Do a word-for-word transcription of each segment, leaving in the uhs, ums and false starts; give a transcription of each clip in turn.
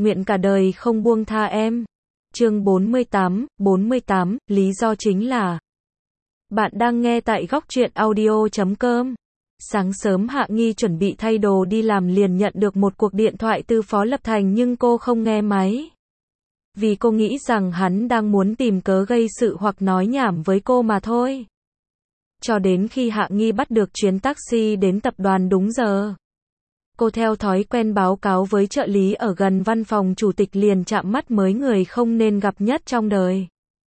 nguyện cả đời không buông tha em. Chương bốn mươi tám, bốn mươi tám, lý do chính là. Bạn đang nghe tại góc truyện audio chấm com. Sáng sớm Hạ Nghi chuẩn bị thay đồ đi làm liền nhận được một cuộc điện thoại từ Phó Lập Thành nhưng cô không nghe máy. Vì cô nghĩ rằng hắn đang muốn tìm cớ gây sự hoặc nói nhảm với cô mà thôi. Cho đến khi Hạ Nghi bắt được chuyến taxi đến tập đoàn đúng giờ. Cô theo thói quen báo cáo với trợ lý ở gần văn phòng chủ tịch liền chạm mắt mới người không nên gặp nhất trong đời.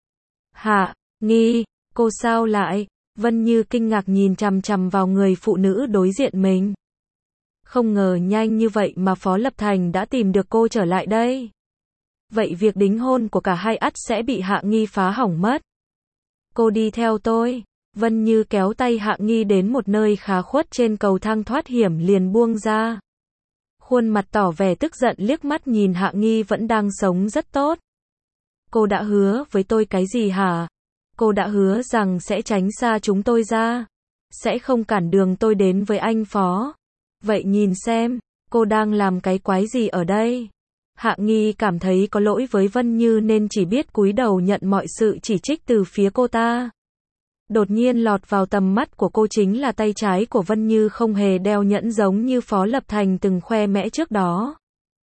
Hạ Nghi, cô sao lại? Vân Như kinh ngạc nhìn chằm chằm vào người phụ nữ đối diện mình. Không ngờ nhanh như vậy mà Phó Lập Thành đã tìm được cô trở lại đây. Vậy việc đính hôn của cả hai ắt sẽ bị Hạ Nghi phá hỏng mất. Cô đi theo tôi. Vân Như kéo tay Hạ Nghi đến một nơi khá khuất trên cầu thang thoát hiểm liền buông ra. Khuôn mặt tỏ vẻ tức giận liếc mắt nhìn Hạ Nghi vẫn đang sống rất tốt. Cô đã hứa với tôi cái gì hả? Cô đã hứa rằng sẽ tránh xa chúng tôi ra. Sẽ không cản đường tôi đến với anh Phó. Vậy nhìn xem, cô đang làm cái quái gì ở đây? Hạ Nghi cảm thấy có lỗi với Vân Như nên chỉ biết cúi đầu nhận mọi sự chỉ trích từ phía cô ta. Đột nhiên lọt vào tầm mắt của cô chính là tay trái của Vân Như không hề đeo nhẫn giống như Phó Lập Thành từng khoe mẽ trước đó.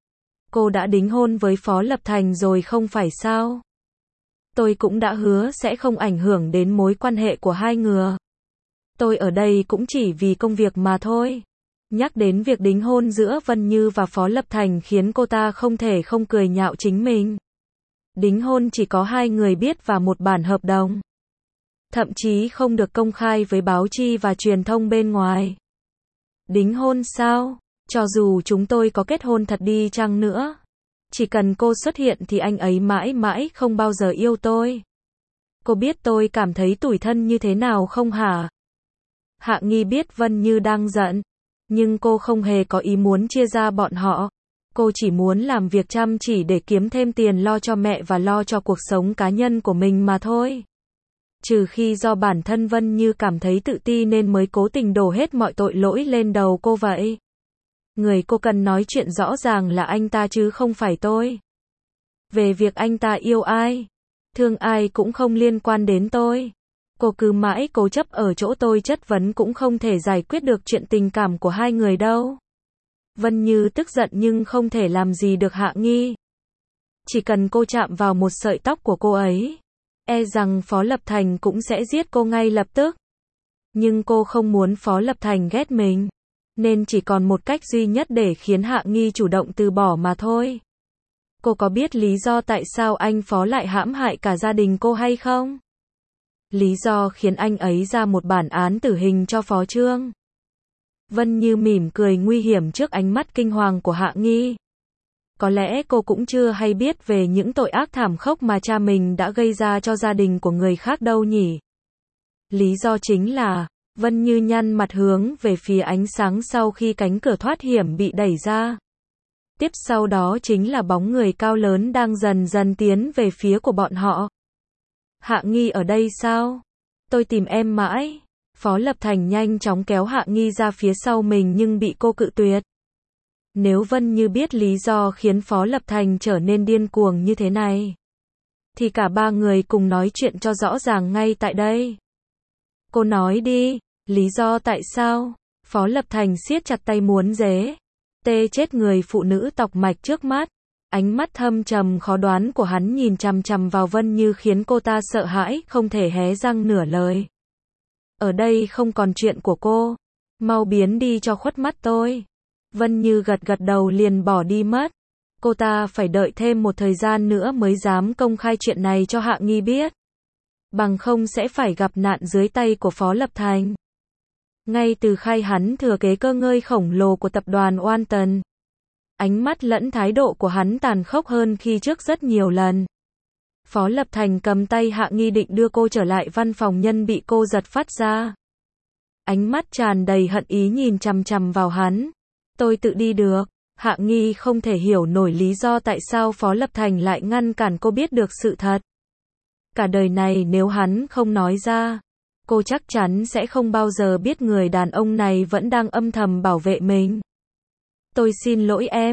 Cô đã đính hôn với Phó Lập Thành rồi không phải sao? Tôi cũng đã hứa sẽ không ảnh hưởng đến mối quan hệ của hai người. Tôi ở đây cũng chỉ vì công việc mà thôi. Nhắc đến việc đính hôn giữa Vân Như và Phó Lập Thành khiến cô ta không thể không cười nhạo chính mình. Đính hôn chỉ có hai người biết và một bản hợp đồng. Thậm chí không được công khai với báo chí và truyền thông bên ngoài. Đính hôn sao? Cho dù chúng tôi có kết hôn thật đi chăng nữa. Chỉ cần cô xuất hiện thì anh ấy mãi mãi không bao giờ yêu tôi. Cô biết tôi cảm thấy tủi thân như thế nào không hả? Hạ Nghi biết Vân Như đang giận. Nhưng cô không hề có ý muốn chia ra bọn họ. Cô chỉ muốn làm việc chăm chỉ để kiếm thêm tiền lo cho mẹ và lo cho cuộc sống cá nhân của mình mà thôi. Trừ khi do bản thân Vân Như cảm thấy tự ti nên mới cố tình đổ hết mọi tội lỗi lên đầu cô vậy. Người cô cần nói chuyện rõ ràng là anh ta chứ không phải tôi. Về việc anh ta yêu ai, thương ai cũng không liên quan đến tôi. Cô cứ mãi cố chấp ở chỗ tôi chất vấn cũng không thể giải quyết được chuyện tình cảm của hai người đâu. Vân Như tức giận nhưng không thể làm gì được Hạ Nghi. Chỉ cần cô chạm vào một sợi tóc của cô ấy, e rằng Phó Lập Thành cũng sẽ giết cô ngay lập tức. Nhưng cô không muốn Phó Lập Thành ghét mình, nên chỉ còn một cách duy nhất để khiến Hạ Nghi chủ động từ bỏ mà thôi. Cô có biết lý do tại sao anh Phó lại hãm hại cả gia đình cô hay không? Lý do khiến anh ấy ra một bản án tử hình cho Phó Trương. Vân Như mỉm cười nguy hiểm trước ánh mắt kinh hoàng của Hạ Nghi. Có lẽ cô cũng chưa hay biết về những tội ác thảm khốc mà cha mình đã gây ra cho gia đình của người khác đâu nhỉ. Lý do chính là, Vân Như nhăn mặt hướng về phía ánh sáng sau khi cánh cửa thoát hiểm bị đẩy ra. Tiếp sau đó chính là bóng người cao lớn đang dần dần tiến về phía của bọn họ. Hạ Nghi ở đây sao? Tôi tìm em mãi. Phó Lập Thành nhanh chóng kéo Hạ Nghi ra phía sau mình nhưng bị cô cự tuyệt. Nếu Vân Như biết lý do khiến Phó Lập Thành trở nên điên cuồng như thế này, thì cả ba người cùng nói chuyện cho rõ ràng ngay tại đây. Cô nói đi, lý do tại sao? Phó Lập Thành siết chặt tay muốn dế tê chết người phụ nữ tọc mạch trước mắt. Ánh mắt thâm trầm khó đoán của hắn nhìn chằm chằm vào Vân Như khiến cô ta sợ hãi, không thể hé răng nửa lời. Ở đây không còn chuyện của cô. Mau biến đi cho khuất mắt tôi. Vân Như gật gật đầu liền bỏ đi mất. Cô ta phải đợi thêm một thời gian nữa mới dám công khai chuyện này cho Hạ Nghi biết. Bằng không sẽ phải gặp nạn dưới tay của Phó Lập Thành. Ngay từ khai hắn thừa kế cơ ngơi khổng lồ của tập đoàn Walton, ánh mắt lẫn thái độ của hắn tàn khốc hơn khi trước rất nhiều lần. Phó Lập Thành cầm tay Hạ Nghi định đưa cô trở lại văn phòng nhân bị cô giật phát ra. Ánh mắt tràn đầy hận ý nhìn chằm chằm vào hắn. Tôi tự đi được. Hạ Nghi không thể hiểu nổi lý do tại sao Phó Lập Thành lại ngăn cản cô biết được sự thật. Cả đời này nếu hắn không nói ra, cô chắc chắn sẽ không bao giờ biết người đàn ông này vẫn đang âm thầm bảo vệ mình. Tôi xin lỗi em.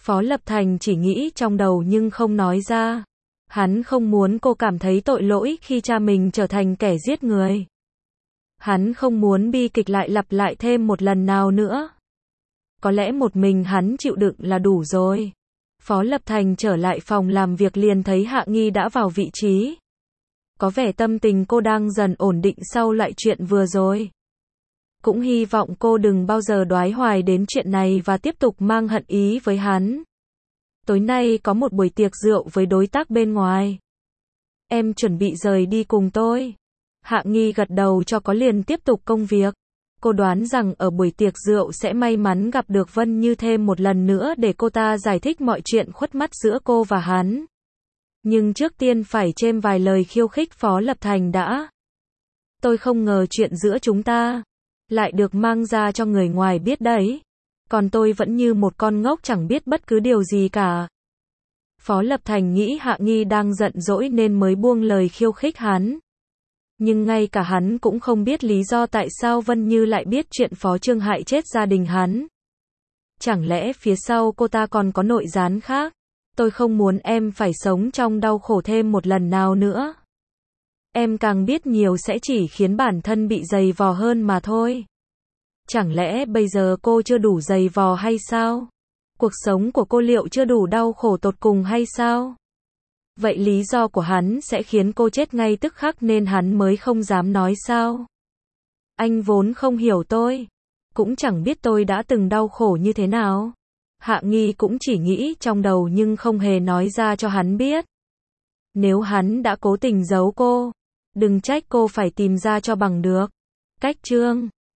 Phó Lập Thành chỉ nghĩ trong đầu nhưng không nói ra. Hắn không muốn cô cảm thấy tội lỗi khi cha mình trở thành kẻ giết người. Hắn không muốn bi kịch lại lặp lại thêm một lần nào nữa. Có lẽ một mình hắn chịu đựng là đủ rồi. Phó Lập Thành trở lại phòng làm việc liền thấy Hạ Nghi đã vào vị trí. Có vẻ tâm tình cô đang dần ổn định sau loại chuyện vừa rồi. Cũng hy vọng cô đừng bao giờ đoái hoài đến chuyện này và tiếp tục mang hận ý với hắn. Tối nay có một buổi tiệc rượu với đối tác bên ngoài. Em chuẩn bị rời đi cùng tôi. Hạ Nghi gật đầu cho có liền tiếp tục công việc. Cô đoán rằng ở buổi tiệc rượu sẽ may mắn gặp được Vân Như thêm một lần nữa để cô ta giải thích mọi chuyện khuất mắt giữa cô và hắn. Nhưng trước tiên phải chêm vài lời khiêu khích Phó Lập Thành đã. Tôi không ngờ chuyện giữa chúng ta lại được mang ra cho người ngoài biết đấy. Còn tôi vẫn như một con ngốc chẳng biết bất cứ điều gì cả. Phó Lập Thành nghĩ Hạ Nghi đang giận dỗi nên mới buông lời khiêu khích hắn. Nhưng ngay cả hắn cũng không biết lý do tại sao Vân Như lại biết chuyện Phó Trương hại chết gia đình hắn. Chẳng lẽ phía sau cô ta còn có nội gián khác? Tôi không muốn em phải sống trong đau khổ thêm một lần nào nữa. Em càng biết nhiều sẽ chỉ khiến bản thân bị dày vò hơn mà thôi. Chẳng lẽ bây giờ cô chưa đủ dày vò hay sao? Cuộc sống của cô liệu chưa đủ đau khổ tột cùng hay sao? Vậy lý do của hắn sẽ khiến cô chết ngay tức khắc nên hắn mới không dám nói sao? Anh vốn không hiểu tôi, cũng chẳng biết tôi đã từng đau khổ như thế nào. Hạ Nghi cũng chỉ nghĩ trong đầu nhưng không hề nói ra cho hắn biết. Nếu hắn đã cố tình giấu cô, đừng trách cô phải tìm ra cho bằng được. Cách chương